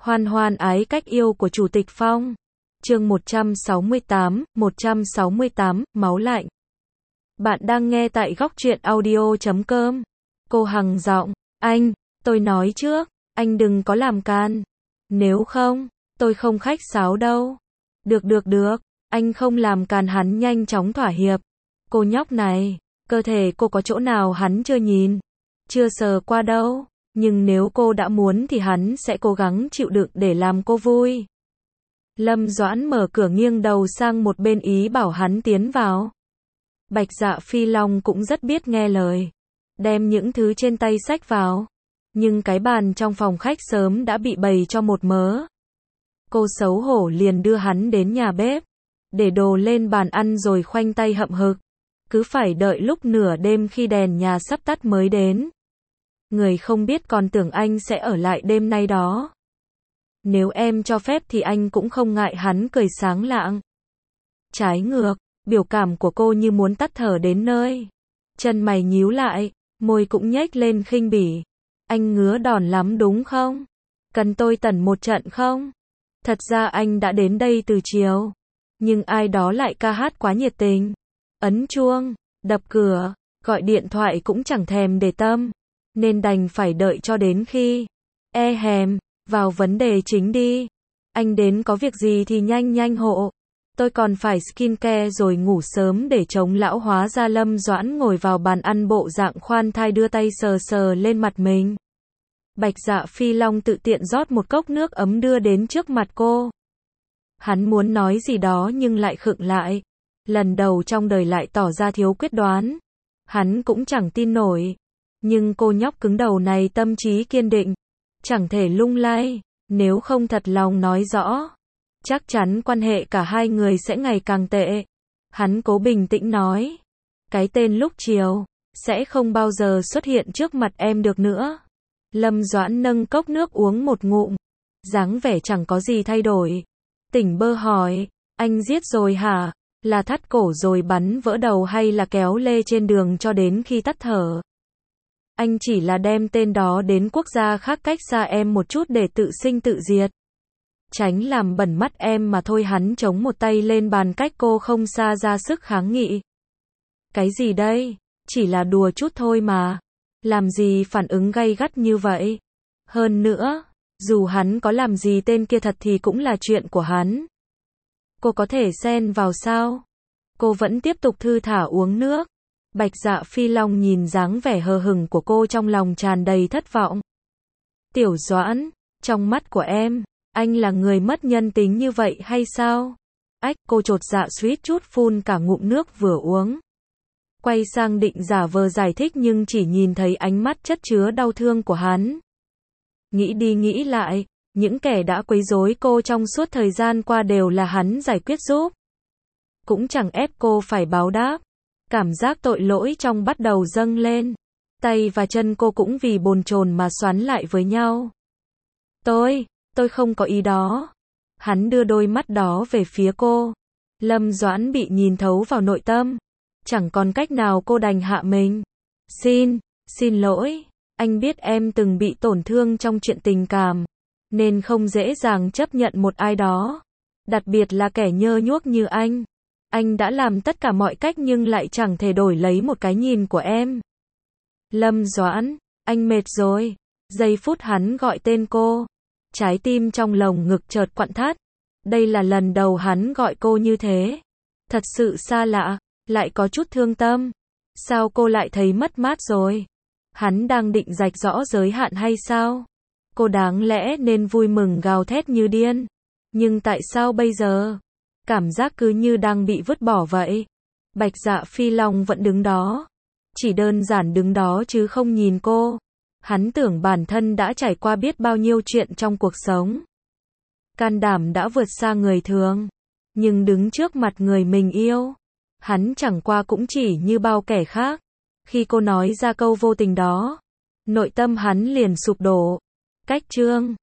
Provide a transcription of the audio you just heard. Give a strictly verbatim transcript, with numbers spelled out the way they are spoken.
Hoan hoan ái cách yêu của Chủ tịch Phong. Chương một trăm sáu mươi tám, một trăm sáu mươi tám, máu lạnh. Bạn đang nghe tại góc truyện audio chấm com. Cô Hằng giọng, anh, tôi nói trước, anh đừng có làm can. Nếu không, tôi không khách sáo đâu. Được được được, anh không làm càn. Hắn nhanh chóng thỏa hiệp. Cô nhóc này, cơ thể cô có chỗ nào hắn chưa nhìn, chưa sờ qua đâu. Nhưng nếu cô đã muốn thì hắn sẽ cố gắng chịu đựng để làm cô vui. Lâm Doãn mở cửa nghiêng đầu sang một bên ý bảo hắn tiến vào. Bạch Dạ Phi Long cũng rất biết nghe lời. Đem những thứ trên tay xách vào. Nhưng cái bàn trong phòng khách sớm đã bị bày cho một mớ. Cô xấu hổ liền đưa hắn đến nhà bếp. Để đồ lên bàn ăn rồi khoanh tay hậm hực. Cứ phải đợi lúc nửa đêm khi đèn nhà sắp tắt mới đến. Người không biết còn tưởng anh sẽ ở lại đêm nay đó. Nếu em cho phép thì anh cũng không ngại. Hắn cười sáng lạng. Trái ngược, biểu cảm của cô như muốn tắt thở đến nơi. Chân mày nhíu lại, môi cũng nhếch lên khinh bỉ. Anh ngứa đòn lắm đúng không? Cần tôi tẩn một trận không? Thật ra anh đã đến đây từ chiều. Nhưng ai đó lại ca hát quá nhiệt tình. Ấn chuông, đập cửa, gọi điện thoại cũng chẳng thèm để tâm. Nên đành phải đợi cho đến khi. E hèm, vào vấn đề chính đi. Anh đến có việc gì thì nhanh nhanh hộ. Tôi còn phải skincare rồi ngủ sớm để chống lão. Hóa ra Lâm Doãn ngồi vào bàn ăn bộ dạng khoan thai đưa tay sờ sờ lên mặt mình. Bạch Dạ Phi Long tự tiện rót một cốc nước ấm đưa đến trước mặt cô. Hắn muốn nói gì đó nhưng lại khựng lại. Lần đầu trong đời lại tỏ ra thiếu quyết đoán. Hắn cũng chẳng tin nổi. Nhưng cô nhóc cứng đầu này tâm trí kiên định. Chẳng thể lung lay. Nếu không thật lòng nói rõ, chắc chắn quan hệ cả hai người sẽ ngày càng tệ. Hắn cố bình tĩnh nói. Cái tên lúc chiều sẽ không bao giờ xuất hiện trước mặt em được nữa. Lâm Doãn nâng cốc nước uống một ngụm. Dáng vẻ chẳng có gì thay đổi. Tỉnh bơ hỏi. Anh giết rồi hả? Là thắt cổ rồi bắn vỡ đầu hay là kéo lê trên đường cho đến khi tắt thở? Anh chỉ là đem tên đó đến quốc gia khác cách xa em một chút để tự sinh tự diệt. Tránh làm bẩn mắt em mà thôi. Hắn chống một tay lên bàn cách cô không xa ra sức kháng nghị. Cái gì đây? Chỉ là đùa chút thôi mà. Làm gì phản ứng gay gắt như vậy? Hơn nữa, dù hắn có làm gì tên kia thật thì cũng là chuyện của hắn. Cô có thể xen vào sao? Cô vẫn tiếp tục thư thả uống nước. Bạch Dạ Phi Long nhìn dáng vẻ hờ hững của cô trong lòng tràn đầy thất vọng. Tiểu Doãn, trong mắt của em, anh là người mất nhân tính như vậy hay sao? Ách, cô chột dạ suýt chút phun cả ngụm nước vừa uống. Quay sang định giả vờ giải thích nhưng chỉ nhìn thấy ánh mắt chất chứa đau thương của hắn. Nghĩ đi nghĩ lại, những kẻ đã quấy rối cô trong suốt thời gian qua đều là hắn giải quyết giúp. Cũng chẳng ép cô phải báo đáp. Cảm giác tội lỗi trong bắt đầu dâng lên. Tay và chân cô cũng vì bồn chồn mà xoắn lại với nhau. Tôi, tôi không có ý đó. Hắn đưa đôi mắt đó về phía cô. Lâm Doãn bị nhìn thấu vào nội tâm. Chẳng còn cách nào cô đành hạ mình. Xin, xin lỗi. Anh biết em từng bị tổn thương trong chuyện tình cảm. Nên không dễ dàng chấp nhận một ai đó. Đặc biệt là kẻ nhơ nhuốc như anh. Anh đã làm tất cả mọi cách nhưng lại chẳng thể đổi lấy một cái nhìn của em. Lâm Doãn, anh mệt rồi. Giây phút hắn gọi tên cô. Trái tim trong lồng ngực chợt quặn thắt. Đây là lần đầu hắn gọi cô như thế. Thật sự xa lạ, lại có chút thương tâm. Sao cô lại thấy mất mát rồi? Hắn đang định rạch rõ giới hạn hay sao? Cô đáng lẽ nên vui mừng gào thét như điên. Nhưng tại sao bây giờ? Cảm giác cứ như đang bị vứt bỏ vậy. Bạch Dạ Phi Long vẫn đứng đó. Chỉ đơn giản đứng đó chứ không nhìn cô. Hắn tưởng bản thân đã trải qua biết bao nhiêu chuyện trong cuộc sống. Can đảm đã vượt xa người thường. Nhưng đứng trước mặt người mình yêu, hắn chẳng qua cũng chỉ như bao kẻ khác. Khi cô nói ra câu vô tình đó, nội tâm hắn liền sụp đổ. Cách chương